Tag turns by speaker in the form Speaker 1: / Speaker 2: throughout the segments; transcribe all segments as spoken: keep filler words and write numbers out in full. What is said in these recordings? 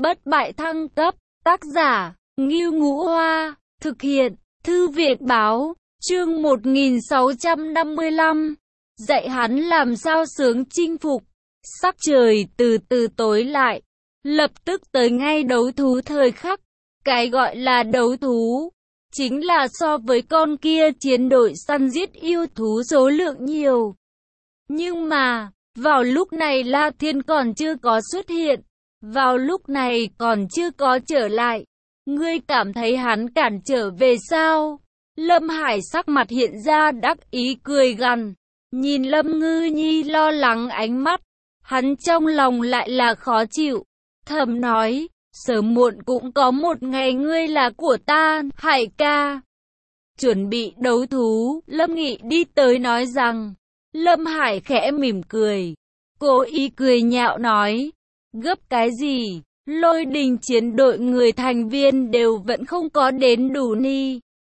Speaker 1: Bất bại thăng cấp, tác giả, Ngưu Ngũ Hoa, thực hiện, Thư viện Báo, chương một nghìn sáu trăm năm mươi lăm, dạy hắn làm sao sướng chinh phục. Sắc trời từ từ tối lại, lập tức tới ngay đấu thú thời khắc. Cái gọi là đấu thú, chính là so với con kia chiến đội săn giết yêu thú số lượng nhiều. Nhưng mà, vào lúc này La Thiên còn chưa có xuất hiện, vào lúc này còn chưa có trở lại. Ngươi cảm thấy hắn cản trở về sao? Lâm Hải sắc mặt hiện ra đắc ý cười gằn, nhìn Lâm Ngư Nhi lo lắng ánh mắt, hắn trong lòng lại là khó chịu, thầm nói, sớm muộn cũng có một ngày ngươi là của ta, Hải ca. Chuẩn bị đấu thú, Lâm Nghị đi tới nói rằng, Lâm Hải khẽ mỉm cười, cố ý cười nhạo nói, gấp cái gì, Lôi Đình chiến đội người thành viên đều vẫn không có đến đủ ni.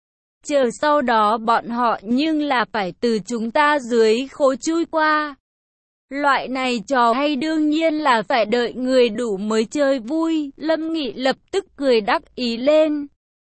Speaker 1: Chờ sau đó bọn họ nhưng là phải từ chúng ta dưới khố chui qua. Loại này trò hay đương nhiên là phải đợi người đủ mới chơi vui. Lâm Nghị lập tức cười đắc ý lên.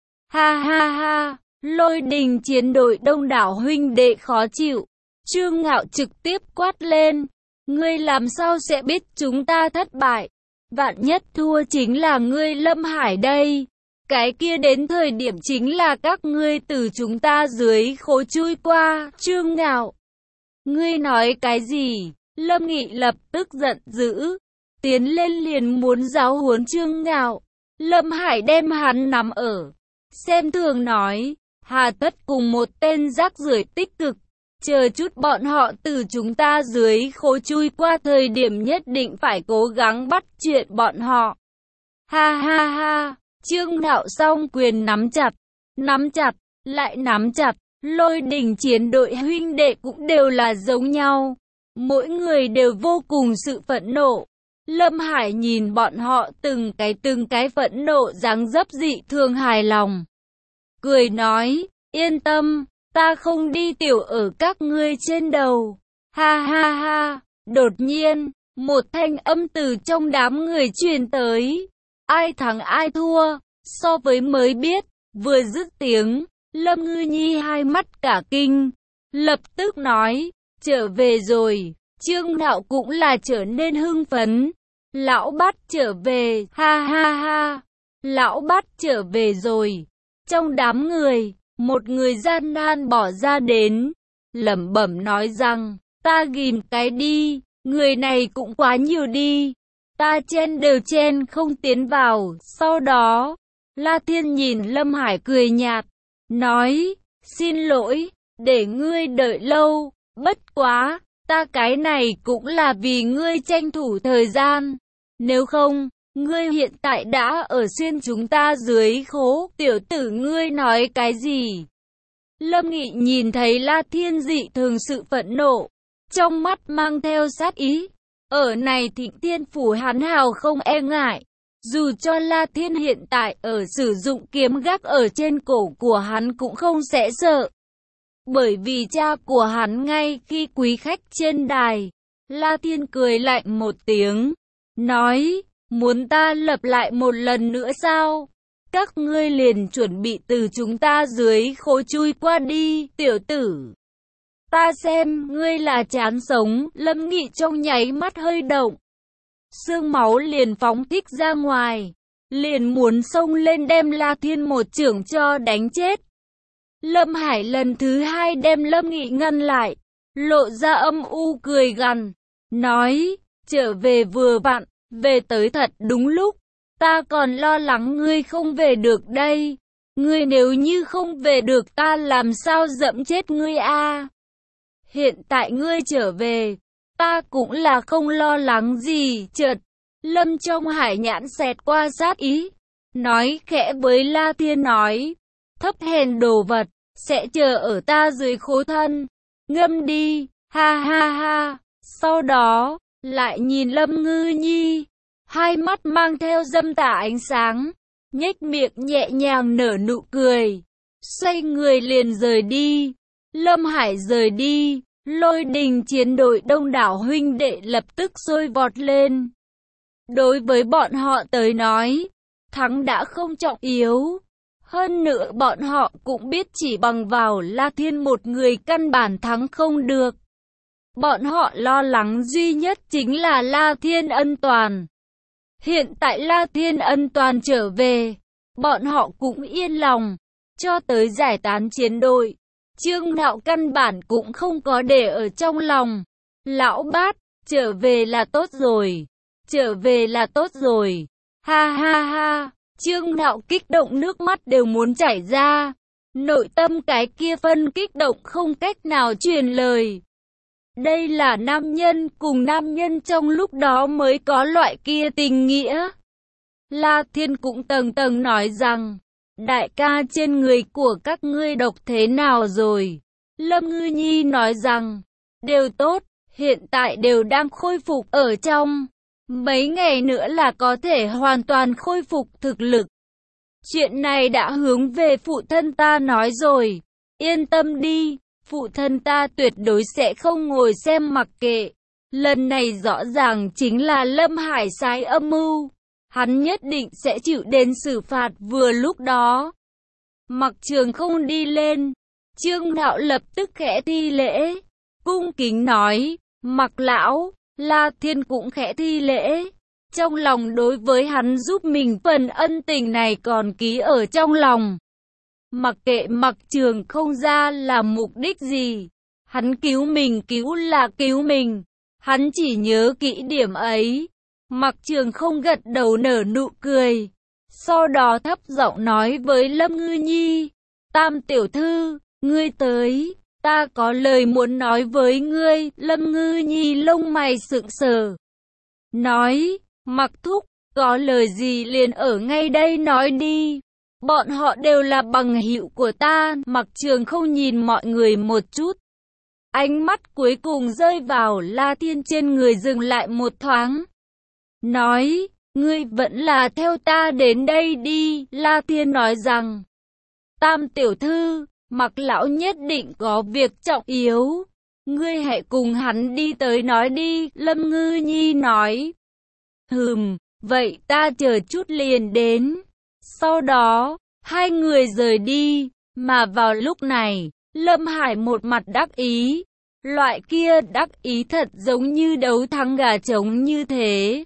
Speaker 1: Ha ha ha, Lôi Đình chiến đội đông đảo huynh đệ khó chịu. Trương Ngạo trực tiếp quát lên. Ngươi làm sao sẽ biết chúng ta thất bại? Vạn nhất thua chính là ngươi Lâm Hải đây. Cái kia đến thời điểm chính là các ngươi từ chúng ta dưới khố chui qua. Trương Ngạo, ngươi nói cái gì? Lâm Nghị lập tức giận dữ, tiến lên liền muốn giáo huấn Trương Ngạo. Lâm Hải đem hắn nắm ở, xem thường nói, hà tất cùng một tên rác rưởi tích cực, chờ chút bọn họ từ chúng ta dưới khố chui qua thời điểm nhất định phải cố gắng bắt chuyện bọn họ. Ha ha ha, Trương Ngạo song quyền nắm chặt, nắm chặt, lại nắm chặt, Lôi Đình chiến đội huynh đệ cũng đều là giống nhau. Mỗi người đều vô cùng sự phẫn nộ. Lâm Hải nhìn bọn họ từng cái từng cái phẫn nộ dáng dấp dị thường hài lòng. Cười nói, yên tâm, ta không đi tiểu ở các ngươi trên đầu. Ha ha ha, đột nhiên, một thanh âm từ trong đám người truyền tới. Ai thắng ai thua, so với mới biết, vừa dứt tiếng, Lâm Ngư Nhi hai mắt cả kinh, lập tức nói, trở về rồi. Trương Ngạo cũng là trở nên hưng phấn. Lão Bát trở về, ha ha ha. Lão Bát trở về rồi. Trong đám người, một người gian nan bỏ ra đến, lẩm bẩm nói rằng, ta ghim cái đi, người này cũng quá nhiều đi. Ta chen đều chen không tiến vào. Sau đó, La Thiên nhìn Lâm Hải cười nhạt, nói, xin lỗi, để ngươi đợi lâu, bất quá. Ta cái này cũng là vì ngươi tranh thủ thời gian. Nếu không, ngươi hiện tại đã ở xuyên chúng ta dưới khố. Tiểu tử ngươi nói cái gì? Lâm Nghị nhìn thấy La Thiên dị thường sự phẫn nộ, trong mắt mang theo sát ý. Ở này Thịnh Thiên Phủ hắn hào không e ngại. Dù cho La Thiên hiện tại ở sử dụng kiếm gác ở trên cổ của hắn cũng không sẽ sợ. Bởi vì cha của hắn ngay khi quý khách trên đài, La Thiên cười lạnh một tiếng, nói, muốn ta lập lại một lần nữa sao? Các ngươi liền chuẩn bị từ chúng ta dưới khố chui qua đi, tiểu tử. Ta xem, ngươi là chán sống. Lâm Nghị trong nháy mắt hơi động. Xương máu liền phóng thích ra ngoài, liền muốn xông lên đem La Thiên một chưởng cho đánh chết. Lâm Hải lần thứ hai đem Lâm Nghị ngăn lại, lộ ra âm u cười gằn, nói, trở về vừa vặn, về tới thật đúng lúc, ta còn lo lắng ngươi không về được đây, ngươi nếu như không về được ta làm sao dẫm chết ngươi a? Hiện tại ngươi trở về, ta cũng là không lo lắng gì. Chợt, Lâm trong Hải nhãn xẹt qua sát ý, nói khẽ với La Thiên nói, thấp hèn đồ vật, sẽ chờ ở ta dưới khố thân, ngâm đi, ha ha ha. Sau đó, lại nhìn Lâm Ngư Nhi, hai mắt mang theo dâm tà ánh sáng, nhếch miệng nhẹ nhàng nở nụ cười, xoay người liền rời đi. Lâm Hải rời đi, Lôi Đình chiến đội đông đảo huynh đệ lập tức sôi vọt lên. Đối với bọn họ tới nói, thắng đã không trọng yếu. Hơn nữa bọn họ cũng biết chỉ bằng vào La Thiên một người căn bản thắng không được. Bọn họ lo lắng duy nhất chính là La Thiên Ân toàn. Hiện tại La Thiên Ân toàn trở về, bọn họ cũng yên lòng. Cho tới giải tán chiến đội, Trương Nạo căn bản cũng không có để ở trong lòng. Lão Bát, trở về là tốt rồi. Trở về là tốt rồi. Ha ha ha. Trương Nạo kích động nước mắt đều muốn chảy ra. Nội tâm cái kia phân kích động không cách nào truyền lời. Đây là nam nhân cùng nam nhân trong lúc đó mới có loại kia tình nghĩa. La Thiên cũng tầng tầng nói rằng, đại ca trên người của các ngươi độc thế nào rồi? Lâm Ngư Nhi nói rằng, đều tốt, hiện tại đều đang khôi phục ở trong. Mấy ngày nữa là có thể hoàn toàn khôi phục thực lực. Chuyện này đã hướng về phụ thân ta nói rồi. Yên tâm đi, phụ thân ta tuyệt đối sẽ không ngồi xem mặc kệ. Lần này rõ ràng chính là Lâm Hải sai âm mưu. Hắn nhất định sẽ chịu đến xử phạt vừa lúc đó. Mặc Trường không đi lên. Trương Nạo lập tức khẽ thi lễ. Cung kính nói, Mặc lão. La Thiên cũng khẽ thi lễ. Trong lòng đối với hắn giúp mình phần ân tình này còn ký ở trong lòng. Mặc kệ Mặc Trường không ra là mục đích gì. Hắn cứu mình cứu là cứu mình. Hắn chỉ nhớ kỹ điểm ấy. Mặc Trường không gật đầu nở nụ cười. Sau đó thấp giọng nói với Lâm Ngư Nhi. Tam tiểu thư, ngươi tới. Ta có lời muốn nói với ngươi. Lâm Ngư Nhi lông mày sững sờ. Nói, Mặc thúc, có lời gì liền ở ngay đây nói đi. Bọn họ đều là bằng hữu của ta. Mặc Trường không nhìn mọi người một chút. Ánh mắt cuối cùng rơi vào La Thiên trên người dừng lại một thoáng. Nói, ngươi vẫn là theo ta đến đây đi. La Thiên nói rằng, Tam tiểu thư, Mặc lão nhất định có việc trọng yếu. Ngươi hãy cùng hắn đi tới nói đi. Lâm Ngư Nhi nói. Hừm, vậy ta chờ chút liền đến. Sau đó, hai người rời đi. Mà vào lúc này, Lâm Hải một mặt đắc ý. Loại kia đắc ý thật giống như đấu thắng gà trống như thế.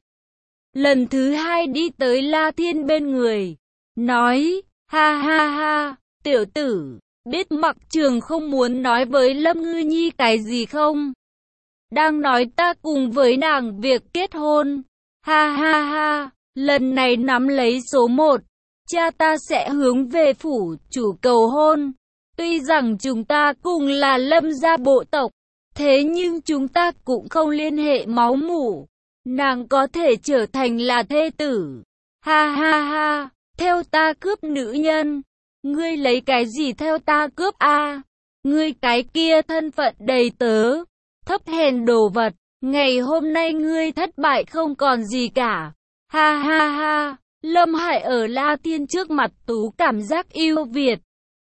Speaker 1: Lần thứ hai đi tới La Thiên bên người. Nói, ha ha ha, tiểu tử, biết Mặc Trường không muốn nói với Lâm Ngư Nhi cái gì không? Đang nói ta cùng với nàng việc kết hôn. Ha ha ha, lần này nắm lấy số một. Cha ta sẽ hướng về phủ chủ cầu hôn. Tuy rằng chúng ta cùng là Lâm gia bộ tộc. Thế nhưng chúng ta cũng không liên hệ máu mủ. Nàng có thể trở thành là thê tử. Ha ha ha, theo ta cướp nữ nhân. Ngươi lấy cái gì theo ta cướp a? À? Ngươi cái kia thân phận đầy tớ, thấp hèn đồ vật. Ngày hôm nay ngươi thất bại không còn gì cả. Ha ha ha, Lâm Hải ở La Thiên trước mặt tú cảm giác yêu Việt.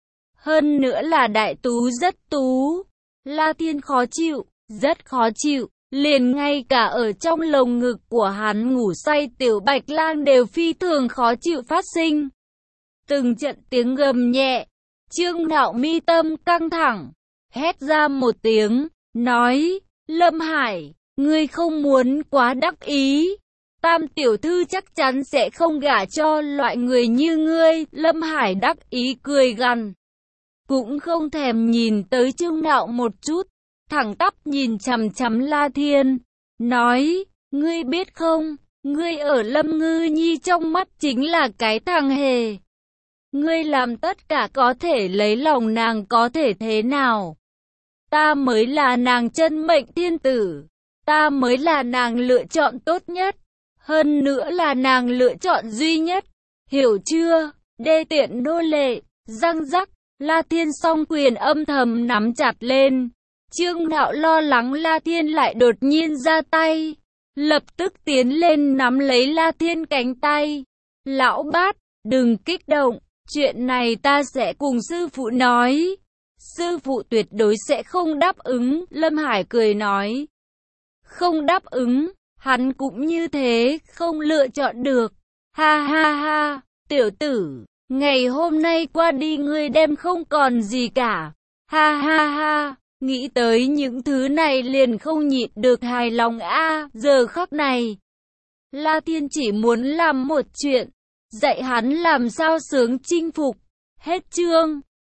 Speaker 1: Hơn nữa là đại tú rất tú. La Thiên khó chịu, rất khó chịu. Liền ngay cả ở trong lồng ngực của hắn ngủ say tiểu bạch lang đều phi thường khó chịu phát sinh. Từng trận tiếng gầm nhẹ. Trương Nạo mi tâm căng thẳng. Hét ra một tiếng. Nói, Lâm Hải, ngươi không muốn quá đắc ý. Tam tiểu thư chắc chắn sẽ không gả cho loại người như ngươi. Lâm Hải đắc ý cười gằn. Cũng không thèm nhìn tới Trương Nạo một chút. Thẳng tắp nhìn chằm chằm La Thiên. Nói, ngươi biết không, ngươi ở Lâm Ngư Nhi trong mắt chính là cái thằng hề. Ngươi làm tất cả có thể lấy lòng nàng có thể thế nào. Ta mới là nàng chân mệnh thiên tử. Ta mới là nàng lựa chọn tốt nhất. Hơn nữa là nàng lựa chọn duy nhất. Hiểu chưa? Đê tiện nô lệ. Răng rắc. La Thiên song quyền âm thầm nắm chặt lên. Trương Nạo lo lắng La Thiên lại đột nhiên ra tay. Lập tức tiến lên nắm lấy La Thiên cánh tay. Lão Bát, đừng kích động. Chuyện này ta sẽ cùng sư phụ nói. Sư phụ tuyệt đối sẽ không đáp ứng. Lâm Hải cười nói. Không đáp ứng. Hắn cũng như thế, không lựa chọn được. Ha ha ha, tiểu tử, ngày hôm nay qua đi ngươi đem không còn gì cả. Ha ha ha, nghĩ tới những thứ này liền không nhịn được hài lòng a. Giờ khắc này, La Thiên chỉ muốn làm một chuyện, dạy hắn làm sao sướng chinh phục. Hết chương.